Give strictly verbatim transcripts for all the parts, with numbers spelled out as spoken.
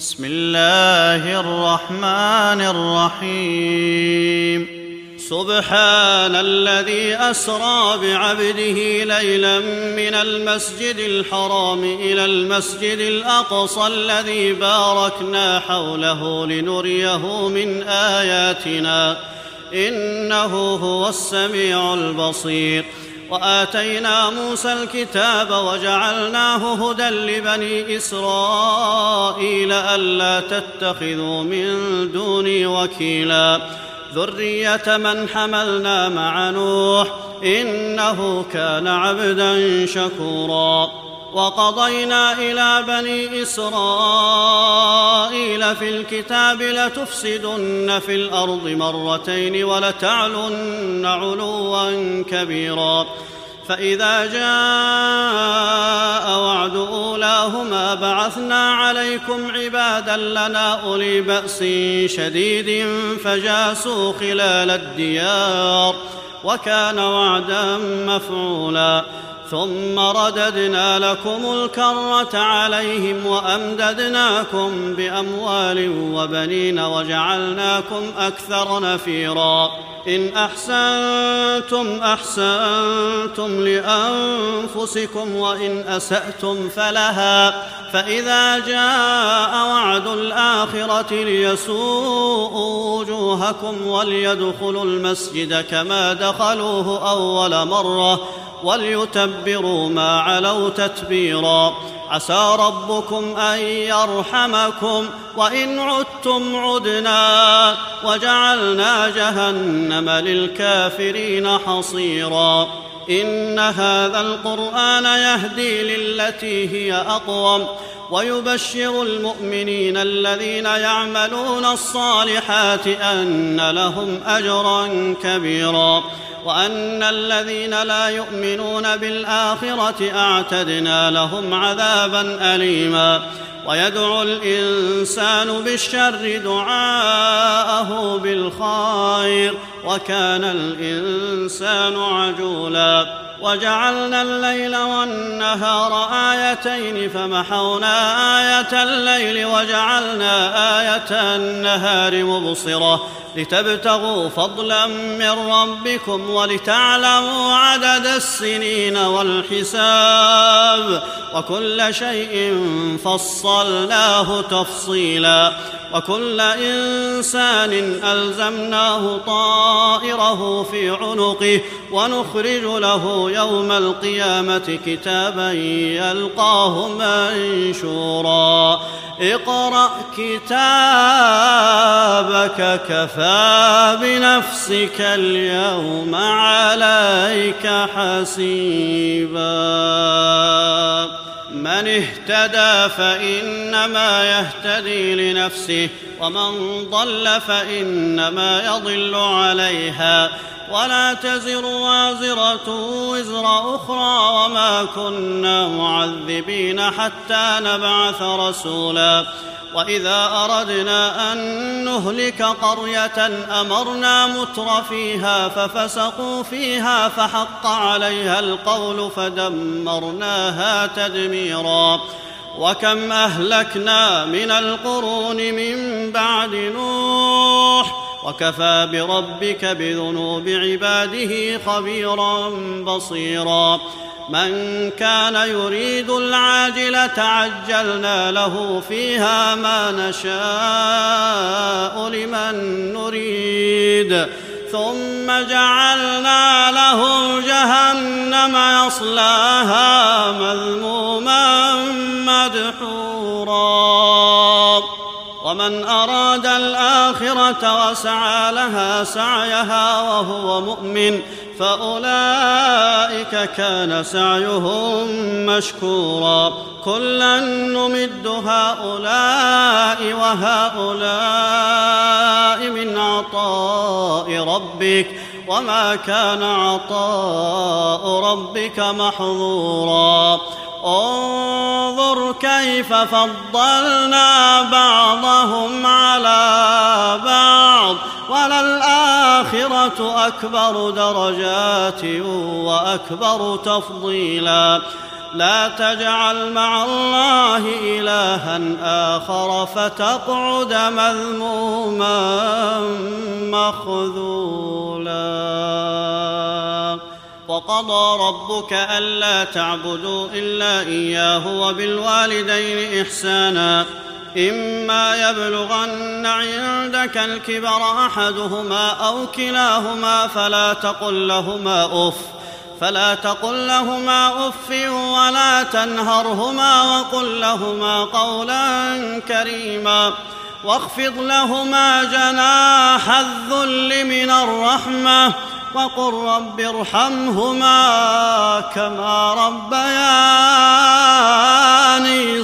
بسم الله الرحمن الرحيم سبحان الذي أسرى بعبده ليلا من المسجد الحرام إلى المسجد الأقصى الذي باركنا حوله لنريه من آياتنا إنه هو السميع البصير وآتينا موسى الكتاب وجعلناه هدى لبني إسرائيل ألا تتخذوا من دوني وكيلا ذرية من حملنا مع نوح إنه كان عبدا شكورا وقضينا إلى بني إسرائيل في الكتاب لتفسدن في الأرض مرتين ولتعلن علوا كبيرا فإذا جاء وعد أولاهما بعثنا عليكم عبادا لنا أولي بأس شديد فجاسوا خلال الديار وكان وعدا مفعولا ثم رددنا لكم الكرة عليهم وأمددناكم بأموال وبنين وجعلناكم أكثر نفيرا إن أحسنتم أحسنتم لأنفسكم وإن أسأتم فلها فإذا جاء وعد الآخرة ليسوءوا وجوهكم وليدخلوا المسجد كما دخلوه أول مرة وليتبروا ما علوا تتبيرا عسى ربكم أن يرحمكم وإن عدتم عدنا وجعلنا جهنم للكافرين حصيرا إن هذا القرآن يهدي للتي هي أقوم ويبشر المؤمنين الذين يعملون الصالحات أن لهم أجرا كبيرا وأن الذين لا يؤمنون بالآخرة أعتدنا لهم عذابا أليما ويدعو الإنسان بالشر دعاءه بالخير وكان الإنسان عجولا وجعلنا الليل والنهار آيتين فمحونا آية الليل وجعلنا آية النهار مبصرة لتبتغوا فضلا من ربكم ولتعلموا عدد السنين والحساب وكل شيء فصلناه تفصيلا وكل إنسان ألزمناه طائره في عنقه ونخرج له يوم القيامة كتابا يلقاه منشورا اقرأ كتابك كفى بنفسك اليوم عليك حسيبا من اهتدى فإنما يهتدي لنفسه ومن ضل فإنما يضل عليها ولا تزر وازرة وزر أخرى وما كنا معذبين حتى نبعث رسولا وإذا أردنا أن نهلك قرية أمرنا متر فيها ففسقوا فيها فحق عليها القول فدمرناها تدميرا وكم أهلكنا من القرون من بعد نوح وكفى بربك بذنوب عباده خبيرا بصيرا من كان يريد العاجلة عجلنا له فيها ما نشاء لمن نريد ثم جعلنا له جهنم يصلاها مذموما مدحورا ومن أراد الآخرة وسعى لها سعيها وهو مؤمن فأولئك كان سعيهم مشكورا كلا نمد هؤلاء وهؤلاء من عطاء ربك وما كان عطاء ربك محظورا انظر كيف فضلنا بعضهم على بعض وللآخرة أكبر درجات وأكبر تفضيلا لا تجعل مع الله إلها آخر فتقعد مذموما مخذولا. وقضى ربك ألا تعبدوا إلا إياه وبالوالدين إحسانا إما يبلغن عندك الكبر أحدهما أو كلاهما فلا تقل لهما أف فلا تقل لهما أف ولا تنهرهما وقل لهما قولا كريما واخفض لهما جناح الذل من الرحمة وقل رب ارحمهما كما ربياني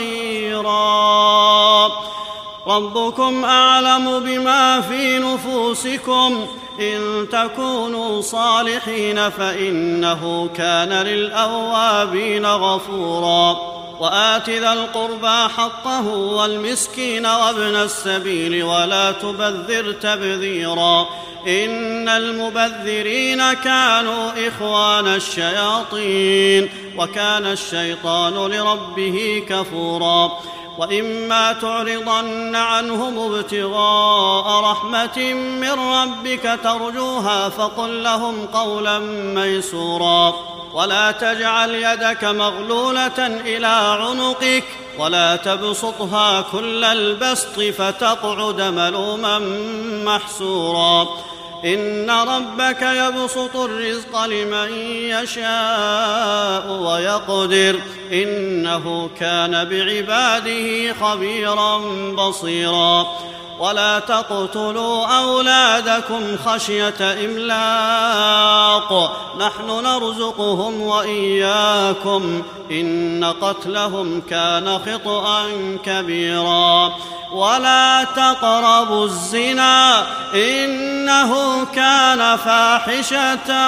صغيرا. ربكم أعلم بما في نفوسكم إن تكونوا صالحين فإنه كان للأوابين غفورا. وآت ذا القربى حقه والمسكين وابن السبيل ولا تبذر تبذيرا إن المبذرين كانوا إخوان الشياطين وكان الشيطان لربه كفورا. وإما تعرضن عنهم ابتغاء رحمة من ربك ترجوها فقل لهم قولا ميسورا. ولا تجعل يدك مغلولة إلى عنقك ولا تبسطها كل البسط فتقعد ملوما محسورا. إن ربك يبسط الرزق لمن يشاء ويقدر إنه كان بعباده خبيرا بصيرا. ولا تقتلوا أولادكم خشية إملاق نحن نرزقهم وإياكم إن قتلهم كان خطأ كبيرا. ولا تقربوا الزنا إنه كان فاحشة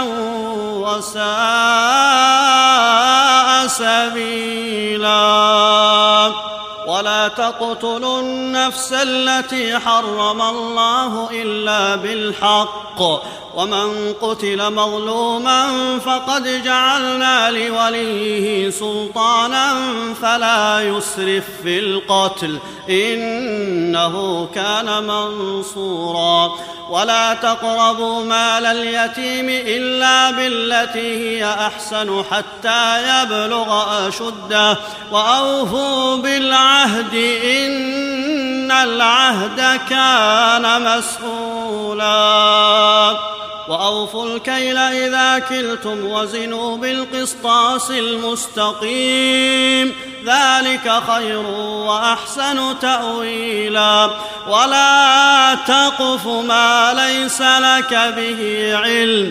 وساء سبيلا. ولا تقتلوا النفس التي حرم الله إلا بالحق ومن قتل مظلوما فقد جعلنا لوليه سلطانا فلا يسرف في القتل إنه كان منصورا. ولا تقربوا مال اليتيم إلا بالتي هي أحسن حتى يبلغ أشده وأوفوا بالعهد إن العهد كان مسؤولا. وأوفوا الكيل إذا كلتم وزنوا بالقسطاس المستقيم ذلك خير وأحسن تأويلا. ولا تقف ما ليس لك به علم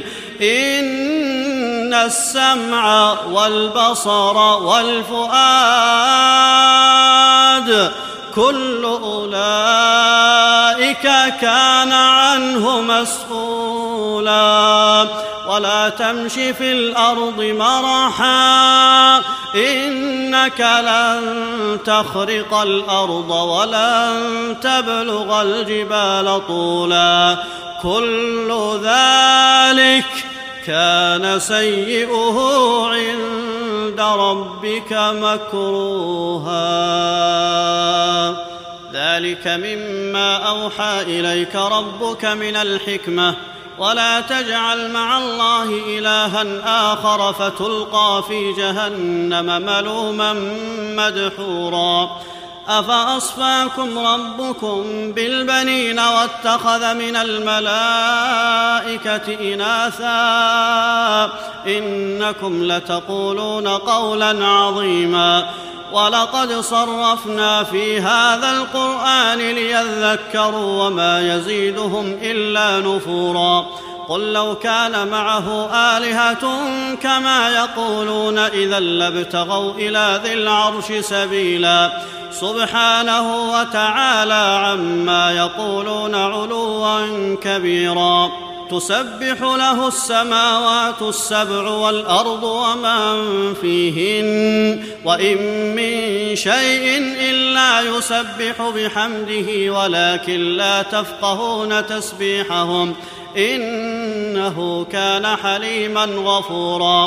إن السمع والبصر والفؤاد كل أولئك كان عنه مسؤولا. ولا تمش في الأرض مرحا إنك لن تخرق الأرض ولن تبلغ الجبال طولا كل ذلك كان سيئه عند ربك مكروها. ذلك مما أوحى إليك ربك من الحكمة. ولا تجعل مع الله إلها آخر فتلقى في جهنم ملوما مدحورا. أفأصفاكم ربكم بالبنين واتخذ من الملائكة إناثا إنكم لتقولون قولا عظيما. ولقد صرفنا في هذا القرآن ليذكروا وما يزيدهم إلا نفورا. قل لو كان معه آلهة كما يقولون إذا لابتغوا إلى ذي العرش سبيلا سبحانه وتعالى عما يقولون علوا كبيرا. تسبح له السماوات السبع والأرض ومن فيهن وإن من شيء إلا يسبح بحمده ولكن لا تفقهون تسبيحهم إنه كان حليما غفورا.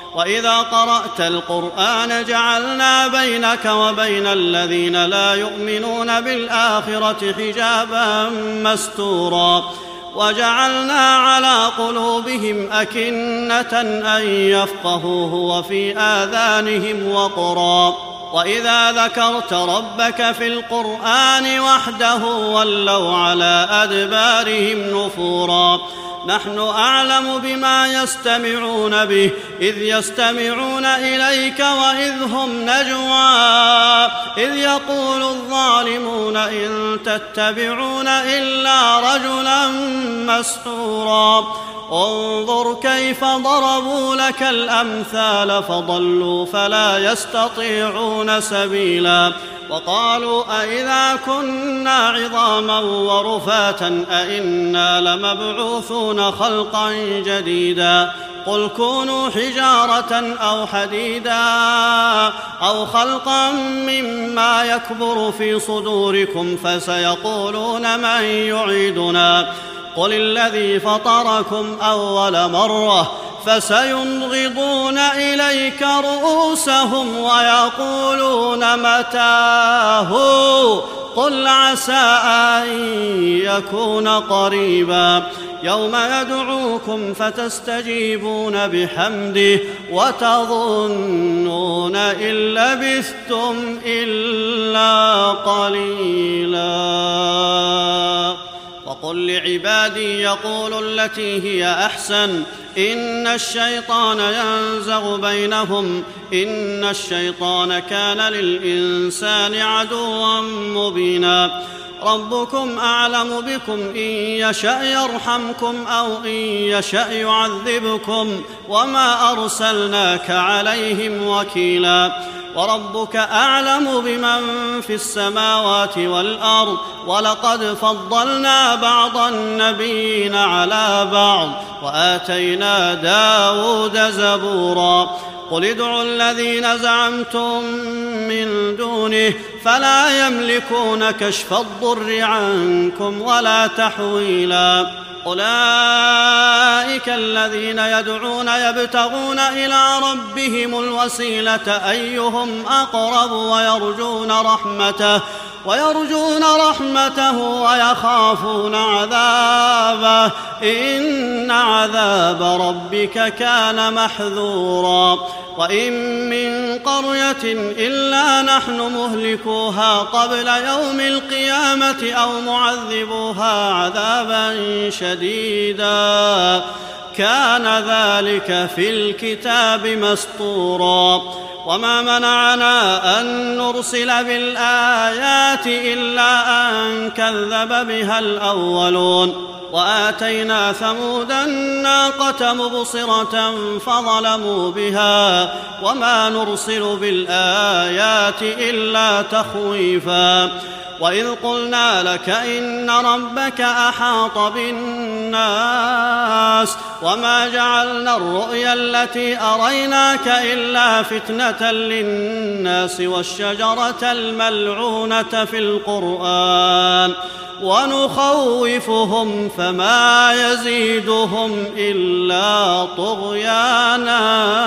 وإذا قرأت القرآن جعلنا بينك وبين الذين لا يؤمنون بالآخرة حجابا مستورا وجعلنا على قلوبهم أكنة أن يفقهوه وفي آذانهم وقرا وإذا ذكرت ربك في القرآن وحده ولوا على أدبارهم نفورا نحن أعلم بما يستمعون به إذ يستمعون إليك وإذ هم نجوى إذ يقول الظالمون إن تتبعون إلا رجلا مسحورا انظر كيف ضربوا لك الأمثال فضلوا فلا يستطيعون سبيلا وقالوا أئذا كنا عظاما ورفاتا أئنا لمبعوثون خلقا جديدا قل كونوا حجارة أو حديدا أو خلقا مما يكبر في صدوركم فسيقولون من يعيدنا قل الذي فطركم أول مرة فسينغضون إليك رؤوسهم ويقولون متاه قل عسى أن يكون قريبا يوم يدعوكم فتستجيبون بحمده وتظنون إن لبثتم إلا قليلا وقل لعبادي يقولوا التي هي أحسن إن الشيطان ينزغ بينهم إن الشيطان كان للإنسان عدوا مبينا ربكم أعلم بكم إن يشأ يرحمكم أو إن يشأ يعذبكم وما أرسلناك عليهم وكيلا وربك أعلم بمن في السماوات والأرض ولقد فضلنا بعض النبيين على بعض وآتينا داود زبورا قل ادعوا الذين زعمتم من دونه فلا يملكون كشف الضر عنكم ولا تحويلا أولئك الذين يدعون يبتغون إلى ربهم الوسيلة أيهم أقرب ويرجون رحمته ويرجون رحمته ويخافون عذابه إن عذاب ربك كان محذورا وإن من قرية إلا نحن مهلكوها قبل يوم القيامة أو معذبوها عذابا شديدا كان ذلك في الكتاب مسطورا وما منعنا أن نرسل بالآيات إلا أن كذب بها الأولون وآتينا ثمود الناقة مبصرة فظلموا بها وما نرسل بالآيات إلا تخويفا وإذ قلنا لك إن ربك أحاط بالناس وما جعلنا الرؤيا التي أريناك إلا فتنة للناس والشجرة الملعونة في القرآن ونخوفهم فما يزيدهم إلا طغيانا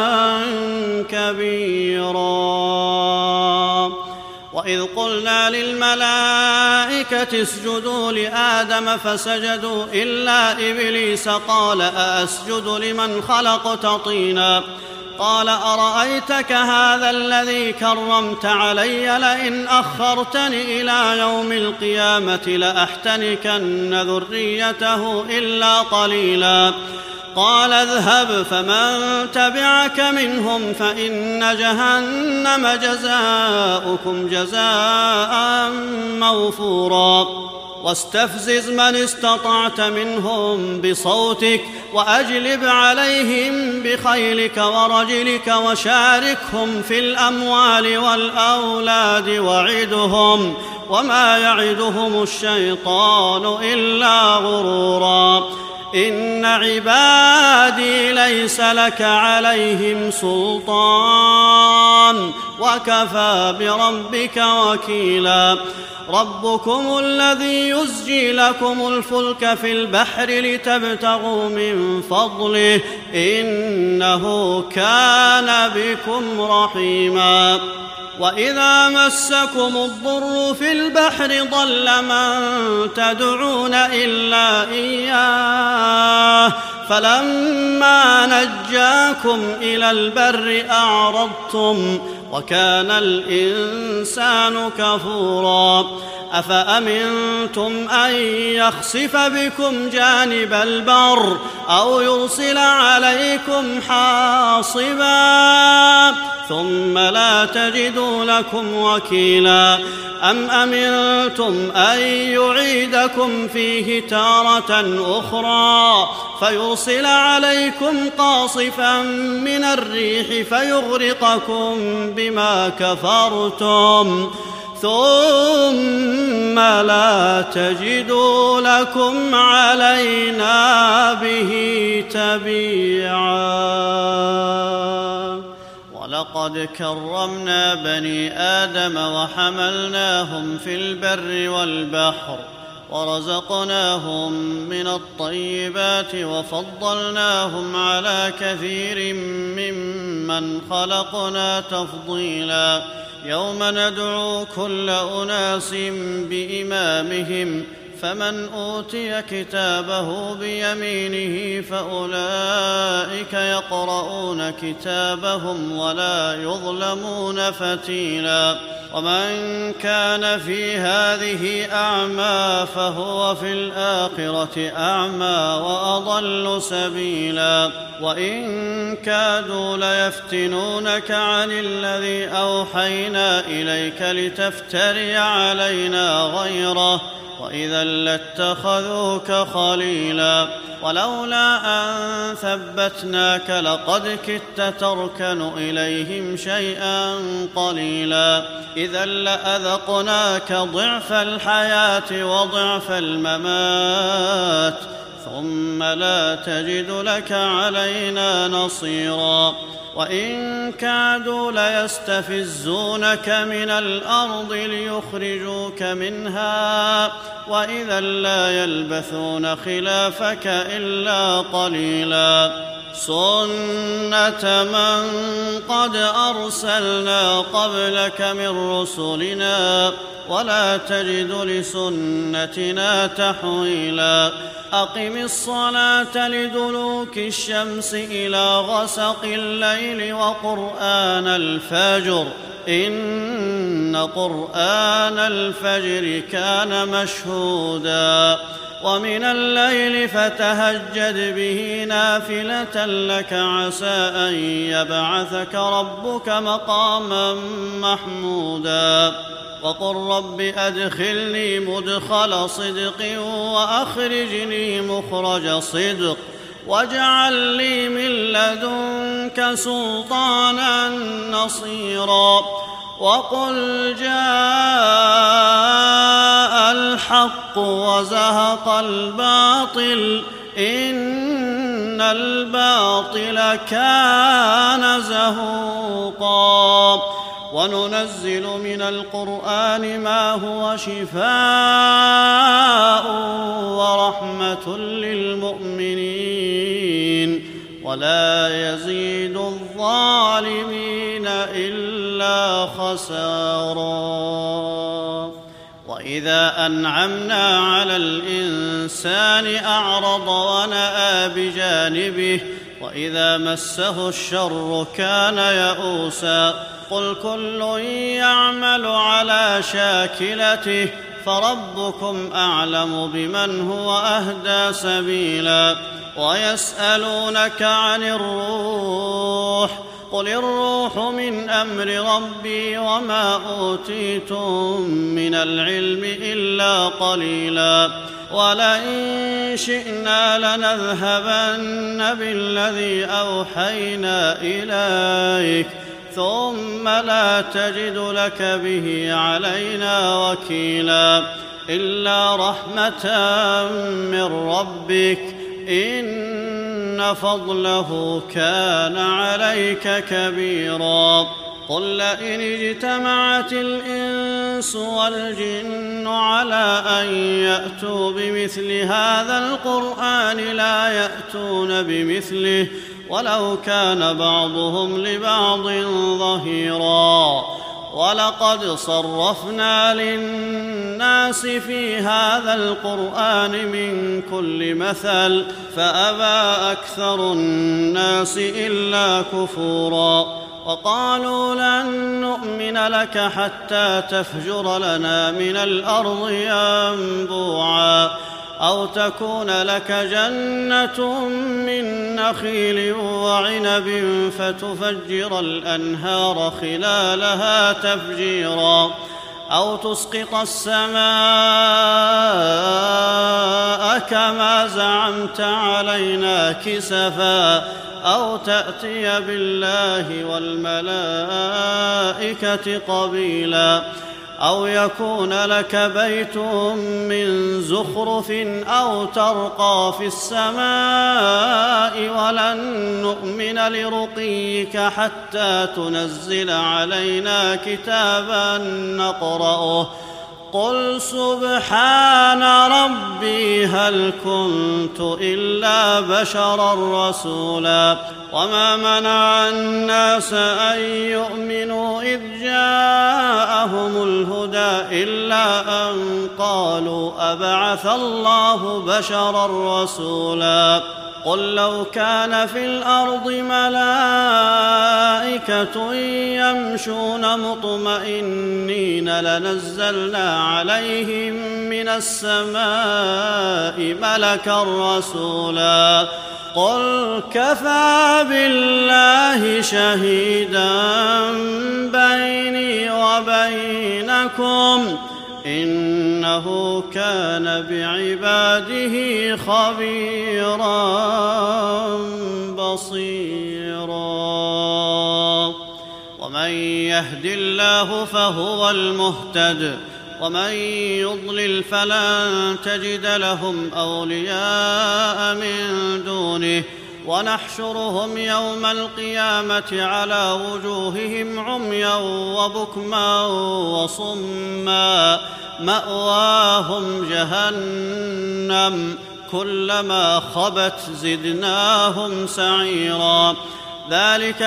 كبيرا وإذ قلنا للملائكة اسجدوا لآدم فسجدوا إلا إبليس قال أأسجد لمن خلقت طينا قال أرأيتك هذا الذي كرمت علي لئن أخرتني إلى يوم القيامة لأحتنكن ذريته إلا قليلا قال اذهب فمن تبعك منهم فإن جهنم جزاؤكم جزاء موفورا واستفزز من استطعت منهم بصوتك وأجلب عليهم بخيلك ورجلك وشاركهم في الأموال والأولاد وعدهم وما يعدهم الشيطان إلا غرورا إن عبادي ليس لك عليهم سلطان وكفى بربك وكيلا ربكم الذي يزجي لكم الفلك في البحر لتبتغوا من فضله إنه كان بكم رحيما وإذا مسكم الضر في البحر ضل من تدعون إلا إياه فلما نجاكم إلى البر أعرضتم وكان الإنسان كفورا أفأمنتم أن يخسف بكم جانب البر أو يرسل عليكم حاصبا ثم لا تجدوا لكم وكيلا أم أمنتم أن يعيدكم فيه تارة أخرى فيرسل عليكم قاصفا من الريح فيغرقكم بما كفرتم ثم لا تجدوا لكم علينا به تبيعا ولقد كرمنا بني آدم وحملناهم في البر والبحر ورزقناهم من الطيبات وفضلناهم على كثير ممن خلقنا تفضيلا يوم ندعو كل أناس بإمامهم فمن أوتي كتابه بيمينه فأولئك يقرؤون كتابهم ولا يظلمون فتيلا ومن كان في هذه أعمى فهو في الآخرة أعمى وأضل سبيلا وإن كادوا ليفتنونك عن الذي أوحينا إليك لتفتري علينا غيره وإذا لاتخذوك خليلا ولولا أن ثبتناك لقد كدت تركن إليهم شيئا قليلا إذا لأذقناك ضعف الحياة وضعف الممات ثم لا تجد لك علينا نصيرا وإن كادوا ليستفزونك من الأرض ليخرجوك منها وإذا لا يلبثون خلافك إلا قليلا سنة من قد أرسلنا قبلك من رسلنا ولا تجد لسنتنا تحويلا أقم الصلاة لدلوك الشمس إلى غسق الليل وقرآن الفجر إن قرآن الفجر كان مشهودا ومن الليل فتهجد به نافلة لك عسى أن يبعثك ربك مقاما محمودا وقل رب أدخلني مدخل صدق وأخرجني مخرج صدق واجعل لي من لدنك سلطانا نصيرا وقل جاء الحق وزهق الباطل إن الباطل كان زهوقا وننزل من القرآن ما هو شفاء ورحمة للمؤمنين ولا يزيد الظالمين إلا خسارا وإذا أنعمنا على الإنسان أعرض ونأى بجانبه وإذا مسه الشر كان يئوسا قل كل يعمل على شاكلته فربكم أعلم بمن هو أهدى سبيلا ويسألونك عن الروح قل الروح من أمر ربي وما أوتيتم من العلم إلا قليلا ولئن شئنا لنذهبن بالذي أوحينا إليك ثم لا تجد لك به علينا وكيلا إلا رحمة من ربك إن فضله كان عليك كبيرا. قل لئن اجتمعت الإنس والجن على أن يأتوا بمثل هذا القرآن لا يأتون بمثله ولو كان بعضهم لبعض ظهيرا. ولقد صرفنا للناس في هذا القرآن من كل مثل فأبى أكثر الناس إلا كفورا. وقالوا لن نؤمن لك حتى تفجر لنا من الأرض ينبوعا أو تكون لك جنة من نخيل وعنب فتفجر الأنهار خلالها تفجيرا أو تسقط السماء كما زعمت علينا كسفا أو تأتي بالله والملائكة قبيلا أو يكون لك بيت من زخرف أو ترقى في السماء ولن نؤمن لرقيك حتى تنزل علينا كتابا نقرأه. قل سبحان ربي هل كنت إلا بشرا رسولا. وما منع الناس أن يؤمنوا إذ جاءهم الهدى إلا أن قالوا أبعث الله بشرا رسولا. قل لو كان في الأرض ملائكة يمشون مطمئنين لنزلنا عليهم من السماء ملكا رسولا. قل كفى بالله شهيدا بيني وبينكم إنه كان بعباده خبيرا بصيرا. ومن يهد الله فهو المهتد ومن يضلل فلن تجد لهم أولياء من دونه ونحشرهم يوم القيامة على وجوههم عميا وبكما وصما مأواهم جهنم كلما خبت زدناهم سعيرا. ذلك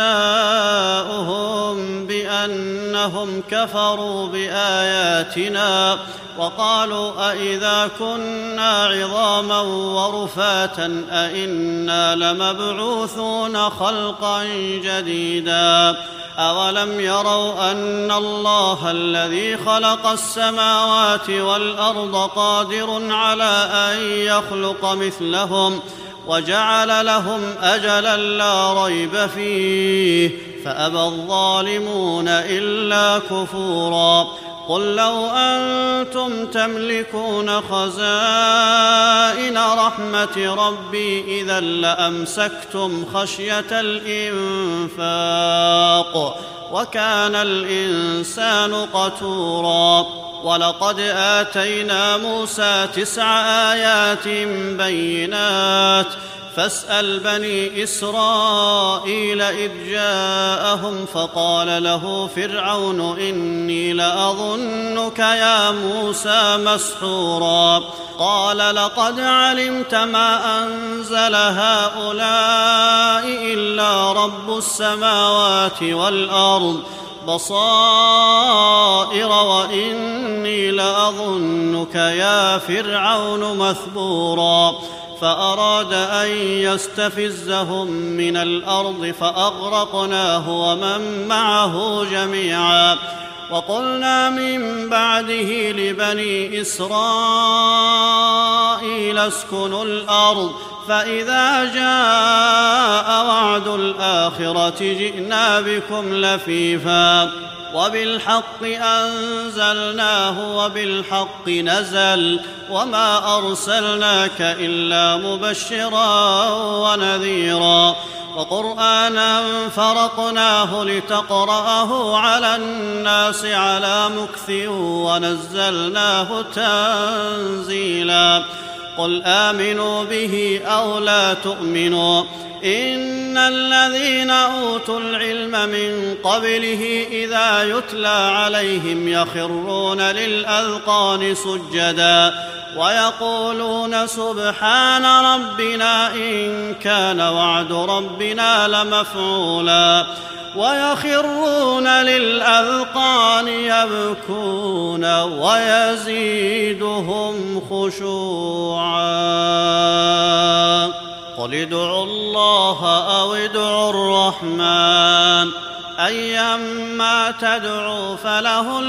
جزاؤهم بأنهم كفروا بآياتنا وقالوا أئذا كنا عظاما ورفاتا أئنا لمبعوثون خلقا جديدا. أولم يروا أن الله الذي خلق السماوات والأرض قادر على أن يخلق مثلهم وجعل لهم أجلا لا ريب فيه فأبى الظالمون إلا كفورا. قل لو أنتم تملكون خزائن رحمة ربي إذا لأمسكتم خشية الإنفاق وكان الإنسان قتورا. ولقد آتينا موسى تسع آيات بينات فاسأل بني إسرائيل إذ جاءهم فقال له فرعون إني لأظنك يا موسى مسحورا. قال لقد علمت ما أنزل هؤلاء إلا رب السماوات والأرض بصائر وإني لأظنك يا فرعون مثبورا. فأراد أن يستفزهم من الأرض فأغرقناه ومن معه جميعا. وقلنا من بعده لبني إسرائيل اسكنوا الأرض فإذا جاء وعد الآخرة جئنا بكم لفيفا وبالحق أنزلناه وبالحق نزل وما أرسلناك إلا مبشرا ونذيرا. وقرآنا فرقناه لتقرأه على الناس على مكث ونزلناه تنزيلا. قل آمنوا به أو لا تؤمنوا إن الذين أوتوا العلم من قبله إذا يتلى عليهم يخرون للأذقان سجدا ويقولون سبحان ربنا إن كان وعد ربنا لمفعولا ويخرون للأذقان يبكون ويزيدهم خشوعا قل ادعوا الله أو ادعوا الرحمن أيما تدعوا فله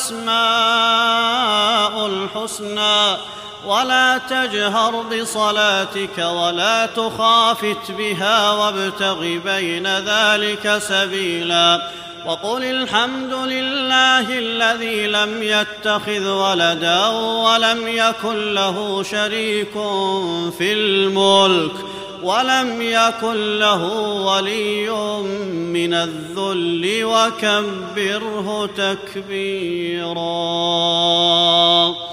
الأسماء الحسنى ولا تجهر بصلاتك ولا تخافت بها وابتغ بين ذلك سبيلا وقل الحمد لله الذي لم يتخذ ولدا ولم يكن له شريك في الملك ولم يكن له ولي من الذل وكبره تكبيرا.